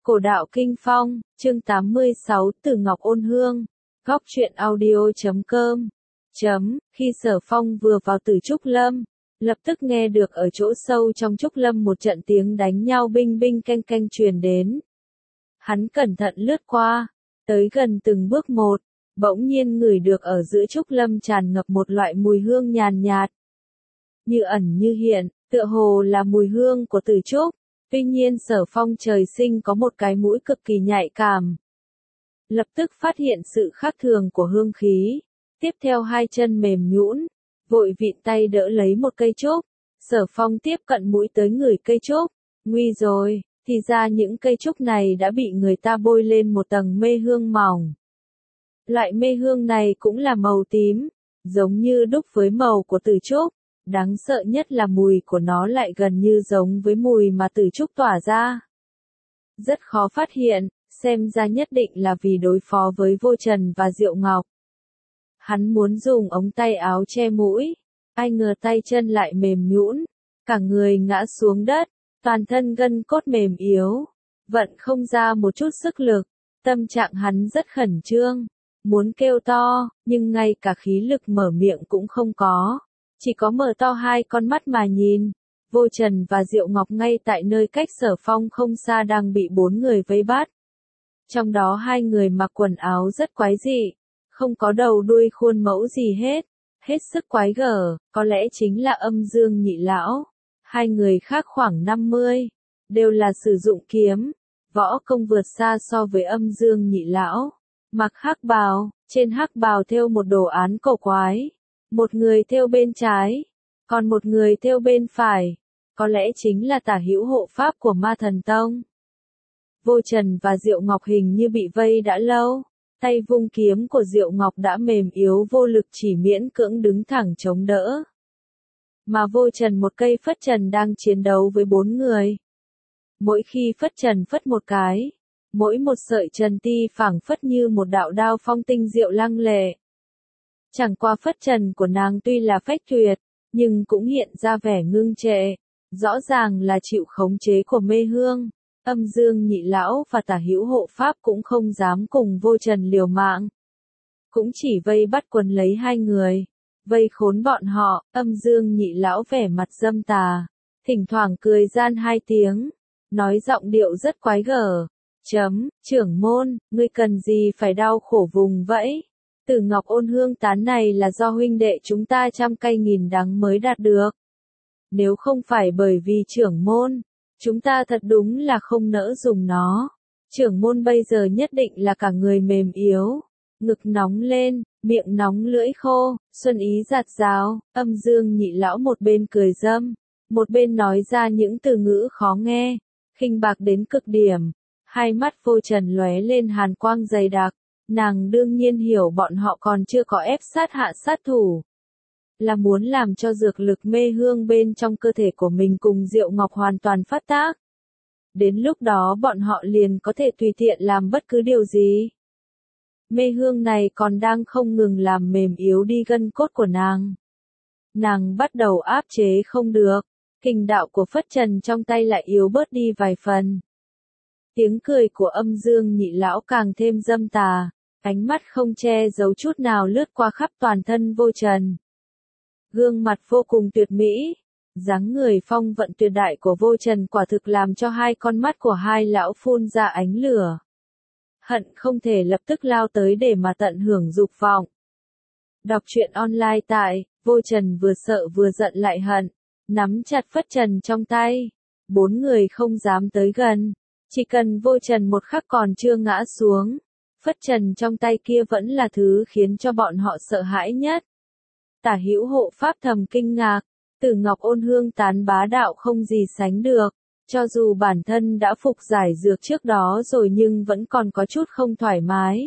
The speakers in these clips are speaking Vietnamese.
Cổ đạo Kinh Phong, chương 86 Từ Ngọc Ôn Hương, góc truyện audio.com. Khi Sở Phong vừa vào Tử Trúc Lâm, lập tức nghe được ở chỗ sâu trong Trúc Lâm một trận tiếng đánh nhau binh binh canh canh truyền đến. Hắn cẩn thận lướt qua, tới gần từng bước một, bỗng nhiên ngửi được ở giữa Trúc Lâm tràn ngập một loại mùi hương nhàn nhạt. Như ẩn như hiện, tựa hồ là mùi hương của Tử Trúc. Tuy nhiên Sở Phong trời sinh có một cái mũi cực kỳ nhạy cảm. Lập tức phát hiện sự khác thường của hương khí, tiếp theo hai chân mềm nhũn, vội vịn tay đỡ lấy một cây trúc. Sở Phong tiếp cận mũi tới ngửi cây trúc, nguy rồi, thì ra những cây trúc này đã bị người ta bôi lên một tầng mê hương mỏng. Loại mê hương này cũng là màu tím, giống như đúc với màu của Tử Trúc. Đáng sợ nhất là mùi của nó lại gần như giống với mùi mà Tử Trúc tỏa ra. Rất khó phát hiện, xem ra nhất định là vì đối phó với Vô Trần và Diệu Ngọc. Hắn muốn dùng ống tay áo che mũi, ai ngờ tay chân lại mềm nhũn, cả người ngã xuống đất, toàn thân gân cốt mềm yếu, vận không ra một chút sức lực, tâm trạng hắn rất khẩn trương, muốn kêu to, nhưng ngay cả khí lực mở miệng cũng không có. Chỉ có mở to hai con mắt mà nhìn. Vô Trần và Diệu Ngọc ngay tại nơi cách Sở Phong không xa đang bị bốn người vây bắt. Trong đó hai người mặc quần áo rất quái dị, không có đầu đuôi khuôn mẫu gì hết sức quái gở, có lẽ chính là Âm Dương Nhị Lão. Hai người khác khoảng 50, đều là sử dụng kiếm, võ công vượt xa so với Âm Dương Nhị Lão. Mặc hắc bào, trên hắc bào thêu một đồ án cổ quái. Một người thêu bên trái, còn một người thêu bên phải, có lẽ chính là tả hữu hộ pháp của Ma Thần Tông. Vô Trần và Diệu Ngọc hình như bị vây đã lâu, tay vung kiếm của Diệu Ngọc đã mềm yếu vô lực chỉ miễn cưỡng đứng thẳng chống đỡ. Mà Vô Trần một cây phất trần đang chiến đấu với bốn người. Mỗi khi phất trần phất một cái, mỗi một sợi trần ti phảng phất như một đạo đao phong tinh diệu lăng lệ. Chẳng qua phất trần của nàng tuy là phách tuyệt, nhưng cũng hiện ra vẻ ngưng trệ, rõ ràng là chịu khống chế của mê hương. Âm Dương Nhị Lão và tả hữu hộ pháp cũng không dám cùng Vô Trần liều mạng. Cũng chỉ vây bắt quấn lấy hai người, vây khốn bọn họ. Âm Dương Nhị Lão vẻ mặt dâm tà, thỉnh thoảng cười gian hai tiếng, nói giọng điệu rất quái gở. Trưởng môn, ngươi cần gì phải đau khổ vùng vẫy? Từ Ngọc Ôn Hương tán này là do huynh đệ chúng ta trăm cây nghìn đắng mới đạt được. Nếu không phải bởi vì trưởng môn, chúng ta thật đúng là không nỡ dùng nó. Trưởng môn bây giờ nhất định là cả người mềm yếu, ngực nóng lên, miệng nóng lưỡi khô, xuân ý giạt rào. Âm Dương Nhị Lão một bên cười dâm, một bên nói ra những từ ngữ khó nghe, khinh bạc đến cực điểm. Hai mắt Vô Trần lóe lên hàn quang dày đặc. Nàng đương nhiên hiểu bọn họ còn chưa có ép sát hạ sát thủ. Là muốn làm cho dược lực mê hương bên trong cơ thể của mình cùng Diệu Ngọc hoàn toàn phát tác. Đến lúc đó bọn họ liền có thể tùy tiện làm bất cứ điều gì. Mê hương này còn đang không ngừng làm mềm yếu đi gân cốt của nàng. Nàng bắt đầu áp chế không được, kình đạo của phất trần trong tay lại yếu bớt đi vài phần. Tiếng cười của Âm Dương Nhị Lão càng thêm dâm tà, ánh mắt không che giấu chút nào lướt qua khắp toàn thân Vô Trần. Gương mặt vô cùng tuyệt mỹ, dáng người phong vận tuyệt đại của Vô Trần quả thực làm cho hai con mắt của hai lão phun ra ánh lửa. Hận không thể lập tức lao tới để mà tận hưởng dục vọng. Đọc truyện online tại, Vô Trần vừa sợ vừa giận lại hận, nắm chặt phất trần trong tay. Bốn người không dám tới gần. Chỉ cần Vô Trần một khắc còn chưa ngã xuống, phất trần trong tay kia vẫn là thứ khiến cho bọn họ sợ hãi nhất. Tả hữu hộ pháp thầm kinh ngạc, Từ Ngọc Ôn Hương tán bá đạo không gì sánh được, cho dù bản thân đã phục giải dược trước đó rồi nhưng vẫn còn có chút không thoải mái.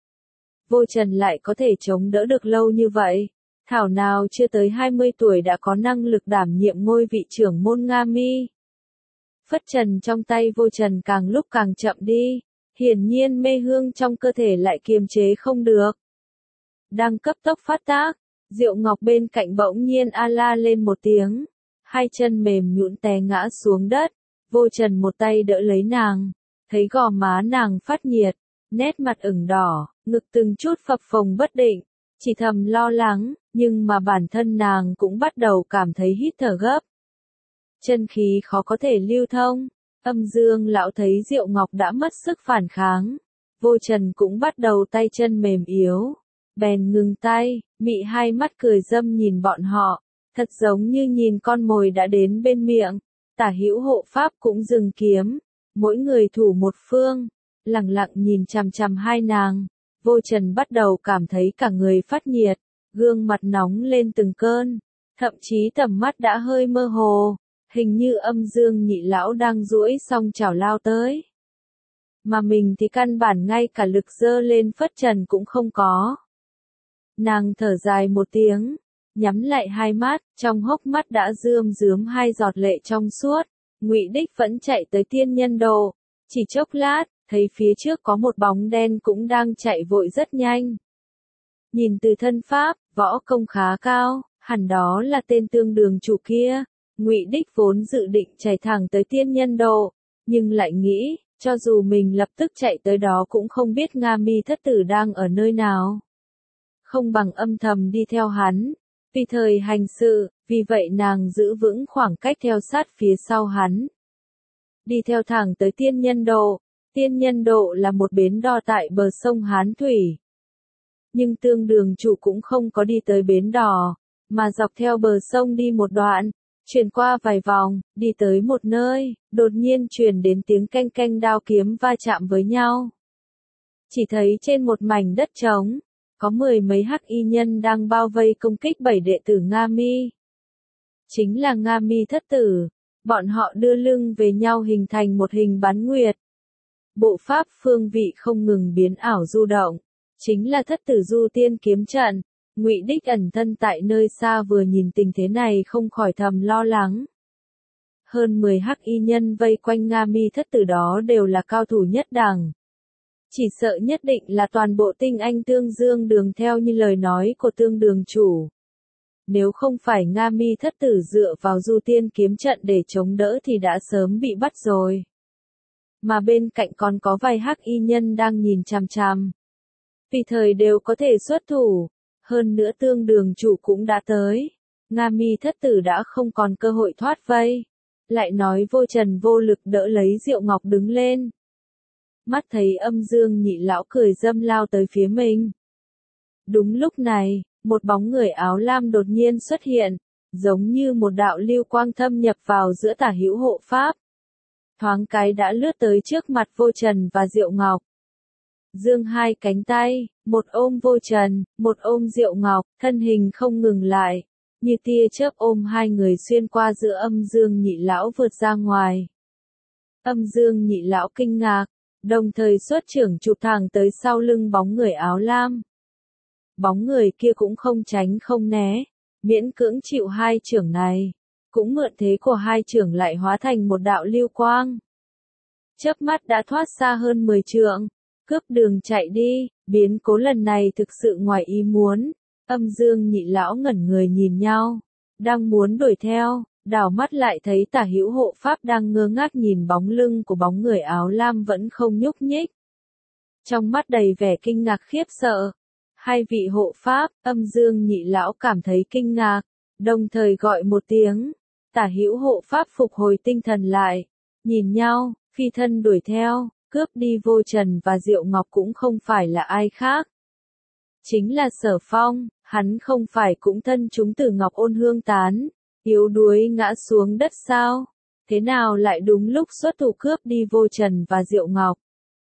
Vô Trần lại có thể chống đỡ được lâu như vậy, thảo nào chưa tới 20 tuổi đã có năng lực đảm nhiệm ngôi vị trưởng môn Nga Mi. Phất trần trong tay Vô Trần càng lúc càng chậm đi, hiển nhiên mê hương trong cơ thể lại kiềm chế không được. Đang cấp tốc phát tác, Diệu Ngọc bên cạnh bỗng nhiên a la lên một tiếng, hai chân mềm nhũn té ngã xuống đất, Vô Trần một tay đỡ lấy nàng, thấy gò má nàng phát nhiệt, nét mặt ửng đỏ, ngực từng chút phập phồng bất định, chỉ thầm lo lắng, nhưng mà bản thân nàng cũng bắt đầu cảm thấy hít thở gấp. Chân khí khó có thể lưu thông, Âm Dương lão thấy Diệu Ngọc đã mất sức phản kháng, Vô Trần cũng bắt đầu tay chân mềm yếu, bèn ngừng tay, mị hai mắt cười dâm nhìn bọn họ, thật giống như nhìn con mồi đã đến bên miệng. Tả Hữu hộ pháp cũng dừng kiếm, mỗi người thủ một phương, lặng lặng nhìn chằm chằm hai nàng. Vô Trần bắt đầu cảm thấy cả người phát nhiệt, gương mặt nóng lên từng cơn, thậm chí tầm mắt đã hơi mơ hồ, hình như Âm Dương nhị lão đang duỗi song chảo lao tới. Mà mình thì căn bản ngay cả lực giơ lên phất trần cũng không có. Nàng thở dài một tiếng, nhắm lại hai mắt, trong hốc mắt đã rơm rớm hai giọt lệ trong suốt. Ngụy Đích vẫn chạy tới Tiên Nhân Đồ, chỉ chốc lát, thấy phía trước có một bóng đen cũng đang chạy vội rất nhanh. Nhìn từ thân pháp, võ công khá cao, hẳn đó là tên Tương Đường chủ kia. Ngụy Đích vốn dự định chạy thẳng tới Tiên Nhân Đồ, nhưng lại nghĩ, cho dù mình lập tức chạy tới đó cũng không biết Nga Mi thất tử đang ở nơi nào. Không bằng âm thầm đi theo hắn, tùy thời hành sự, vì vậy nàng giữ vững khoảng cách theo sát phía sau hắn. Đi theo thẳng tới Tiên Nhân Độ. Tiên Nhân Độ là một bến đò tại bờ sông Hán Thủy. Nhưng Tương Đường chủ cũng không có đi tới bến đò, mà dọc theo bờ sông đi một đoạn, chuyển qua vài vòng, đi tới một nơi, đột nhiên truyền đến tiếng canh canh đao kiếm va chạm với nhau. Chỉ thấy trên một mảnh đất trống, có 10 mấy hắc y nhân đang bao vây công kích 7 đệ tử Nga Mi. Chính là Nga Mi thất tử, bọn họ đưa lưng về nhau hình thành một hình bán nguyệt. Bộ pháp phương vị không ngừng biến ảo du động, chính là thất tử du tiên kiếm trận. Ngụy Đích ẩn thân tại nơi xa vừa nhìn tình thế này không khỏi thầm lo lắng. Hơn 10 hắc y nhân vây quanh Nga Mi thất tử đó đều là cao thủ nhất đẳng. Chỉ sợ nhất định là toàn bộ tinh anh Tương Dương Đường theo như lời nói của Tương Đường chủ. Nếu không phải Nga Mi thất tử dựa vào du tiên kiếm trận để chống đỡ thì đã sớm bị bắt rồi. Mà bên cạnh còn có vài hắc y nhân đang nhìn chằm chằm. Tùy thời đều có thể xuất thủ. Hơn nữa Tương Đường chủ cũng đã tới. Nga Mi thất tử đã không còn cơ hội thoát vây. Lại nói Vô Trần vô lực đỡ lấy Diệu Ngọc đứng lên. Mắt thấy Âm Dương nhị lão cười dâm lao tới phía mình. Đúng lúc này, một bóng người áo lam đột nhiên xuất hiện, giống như một đạo lưu quang thâm nhập vào giữa Tả Hữu hộ pháp. Thoáng cái đã lướt tới trước mặt Vô Trần và Diệu Ngọc. Dương hai cánh tay, một ôm Vô Trần, một ôm Diệu Ngọc, thân hình không ngừng lại, như tia chớp ôm hai người xuyên qua giữa Âm Dương nhị lão vượt ra ngoài. Âm Dương nhị lão kinh ngạc, đồng thời xuất trưởng chụp thẳng tới sau lưng bóng người áo lam. Bóng người kia cũng không tránh không né, miễn cưỡng chịu hai trưởng này, cũng mượn thế của hai trưởng lại hóa thành một đạo lưu quang. Chớp mắt đã thoát xa hơn 10 trượng, cướp đường chạy đi, biến cố lần này thực sự ngoài ý muốn. Âm Dương nhị lão ngẩn người nhìn nhau, đang muốn đuổi theo, đảo mắt lại thấy Tả Hữu hộ pháp đang ngơ ngác nhìn bóng lưng của bóng người áo lam vẫn không nhúc nhích. Trong mắt đầy vẻ kinh ngạc khiếp sợ. Hai vị hộ pháp, Âm Dương nhị lão cảm thấy kinh ngạc, đồng thời gọi một tiếng. Tả Hữu hộ pháp phục hồi tinh thần lại, nhìn nhau, phi thân đuổi theo, cướp đi Vô Trần và Diệu Ngọc cũng không phải là ai khác. Chính là Sở Phong, hắn không phải cũng thân chúng Tử Ngọc Ôn Hương tán, yếu đuối ngã xuống đất sao? Thế nào lại đúng lúc xuất thủ cướp đi Vô Trần và Diệu Ngọc?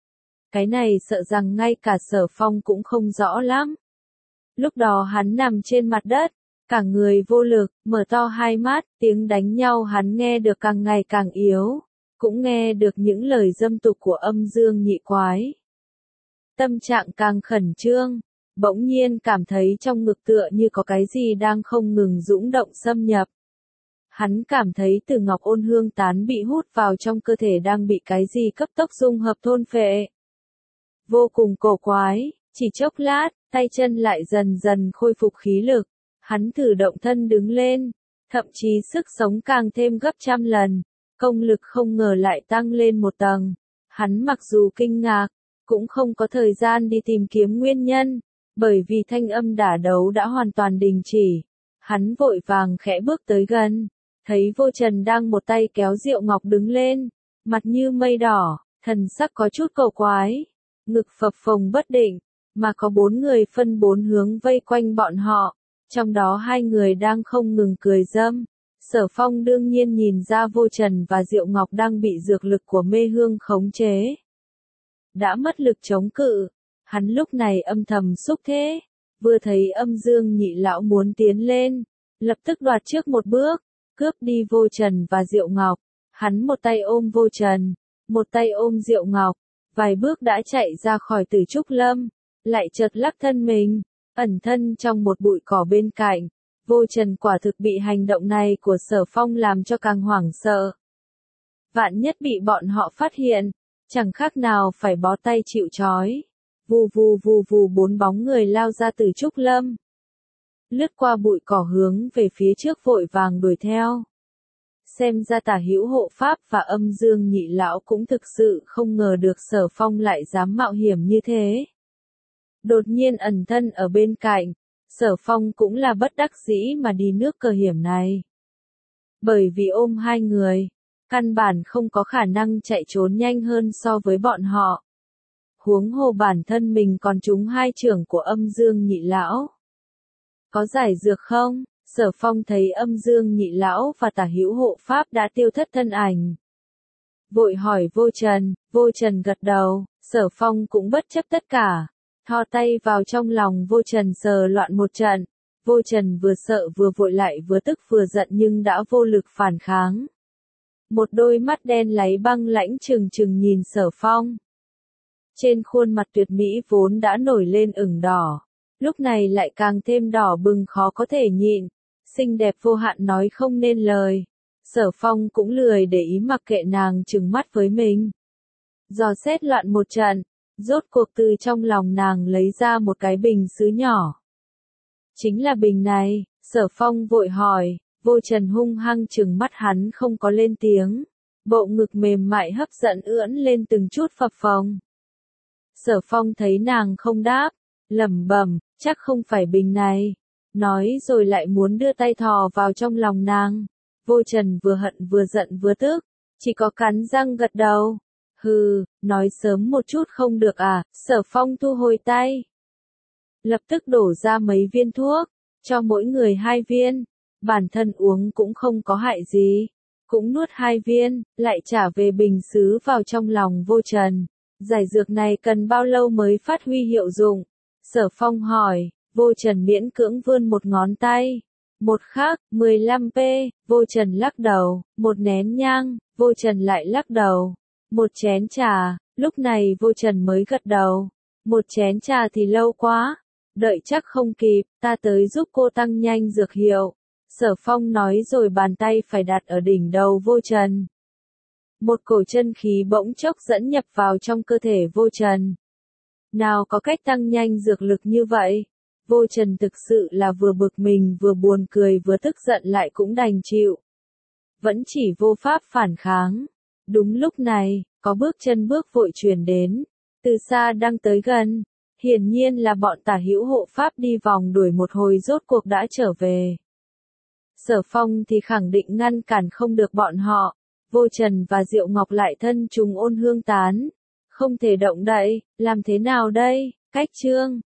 Cái này sợ rằng ngay cả Sở Phong cũng không rõ lắm. Lúc đó hắn nằm trên mặt đất, cả người vô lực, mở to hai mắt, tiếng đánh nhau hắn nghe được càng ngày càng yếu, cũng nghe được những lời dâm tục của Âm Dương nhị quái. Tâm trạng càng khẩn trương, bỗng nhiên cảm thấy trong ngực tựa như có cái gì đang không ngừng dũng động xâm nhập. Hắn cảm thấy Tử Ngọc Ôn Hương tán bị hút vào trong cơ thể đang bị cái gì cấp tốc dung hợp thôn phệ. Vô cùng cổ quái, chỉ chốc lát, tay chân lại dần dần khôi phục khí lực. Hắn thử động thân đứng lên, thậm chí sức sống càng thêm gấp trăm lần, công lực không ngờ lại tăng lên một tầng. Hắn mặc dù kinh ngạc, cũng không có thời gian đi tìm kiếm nguyên nhân, bởi vì thanh âm đả đấu đã hoàn toàn đình chỉ. Hắn vội vàng khẽ bước tới gần, thấy Vô Trần đang một tay kéo Diệu Ngọc đứng lên, mặt như mây đỏ, thần sắc có chút cầu quái, ngực phập phồng bất định, mà có 4 người phân 4 hướng vây quanh bọn họ, trong đó 2 người đang không ngừng cười dâm. Sở Phong đương nhiên nhìn ra Vô Trần và Diệu Ngọc đang bị dược lực của mê hương khống chế. Đã mất lực chống cự, hắn lúc này âm thầm xúc thế, vừa thấy Âm Dương Nhị lão muốn tiến lên, lập tức đoạt trước một bước, cướp đi Vô Trần và Diệu Ngọc. Hắn một tay ôm Vô Trần, một tay ôm Diệu Ngọc, vài bước đã chạy ra khỏi Tử Trúc Lâm, lại chợt lắc thân mình, ẩn thân trong một bụi cỏ bên cạnh. Vô Trần quả thực bị hành động này của Sở Phong làm cho càng hoảng sợ. Vạn nhất bị bọn họ phát hiện, chẳng khác nào phải bó tay chịu trói. Vù vù vù vù 4 bóng người lao ra từ Trúc Lâm. Lướt qua bụi cỏ hướng về phía trước vội vàng đuổi theo. Xem ra Tả Hữu Hộ Pháp và Âm Dương Nhị lão cũng thực sự không ngờ được Sở Phong lại dám mạo hiểm như thế. Đột nhiên ẩn thân ở bên cạnh, Sở Phong cũng là bất đắc dĩ mà đi nước cờ hiểm này. Bởi vì ôm 2 người, căn bản không có khả năng chạy trốn nhanh hơn so với bọn họ. Huống hồ bản thân mình còn trúng 2 chưởng của Âm Dương Nhị lão. Có giải dược không? Sở Phong thấy Âm Dương Nhị lão và Tả Hữu Hộ Pháp đã tiêu thất thân ảnh. Vội hỏi Vô Trần gật đầu, Sở Phong cũng bất chấp tất cả. Thò tay vào trong lòng Vô Trần sờ loạn một trận. Vô Trần vừa sợ vừa vội lại vừa tức vừa giận nhưng đã vô lực phản kháng. Một đôi mắt đen láy băng lãnh trừng trừng nhìn Sở Phong. Trên khuôn mặt tuyệt mỹ vốn đã nổi lên ửng đỏ, lúc này lại càng thêm đỏ bừng khó có thể nhịn, xinh đẹp vô hạn nói không nên lời. Sở Phong cũng lười để ý mặc kệ nàng trừng mắt với mình. Dò xét loạn một trận, rốt cuộc từ trong lòng nàng lấy ra một cái bình sứ nhỏ. Chính là bình này, Sở Phong vội hỏi. Vô Trần hung hăng trừng mắt hắn không có lên tiếng. Bộ ngực mềm mại hấp dẫn ưỡn lên từng chút phập phồng. Sở Phong thấy nàng không đáp, lẩm bẩm, chắc không phải bình này. Nói rồi lại muốn đưa tay thò vào trong lòng nàng. Vô Trần vừa hận vừa giận vừa tức, chỉ có cắn răng gật đầu. Hừ, nói sớm một chút không được à? Sở Phong thu hồi tay. Lập tức đổ ra mấy viên thuốc, cho mỗi người 2 viên. Bản thân uống cũng không có hại gì. Cũng nuốt 2 viên, lại trả về bình sứ vào trong lòng Vô Trần. Giải dược này cần bao lâu mới phát huy hiệu dụng? Sở Phong hỏi. Vô Trần miễn cưỡng vươn một ngón tay. Một khắc, 15p, Vô Trần lắc đầu. Một nén nhang, Vô Trần lại lắc đầu. Một chén trà, lúc này Vô Trần mới gật đầu. Một chén trà thì lâu quá. Đợi chắc không kịp, ta tới giúp cô tăng nhanh dược hiệu. Sở Phong nói rồi bàn tay phải đặt ở đỉnh đầu Vô Trần. Một cổ chân khí bỗng chốc dẫn nhập vào trong cơ thể Vô Trần. Nào có cách tăng nhanh dược lực như vậy? Vô Trần thực sự là vừa bực mình vừa buồn cười vừa tức giận lại cũng đành chịu. Vẫn chỉ vô pháp phản kháng. Đúng lúc này, có bước chân bước vội truyền đến. Từ xa đang tới gần. Hiển nhiên là bọn Tả Hữu Hộ Pháp đi vòng đuổi một hồi rốt cuộc đã trở về. Sở Phong thì khẳng định ngăn cản không được bọn họ. Vô Trần và Diệu Ngọc lại thân trùng ôn hương tán. Không thể động đậy, làm thế nào đây? Cách chương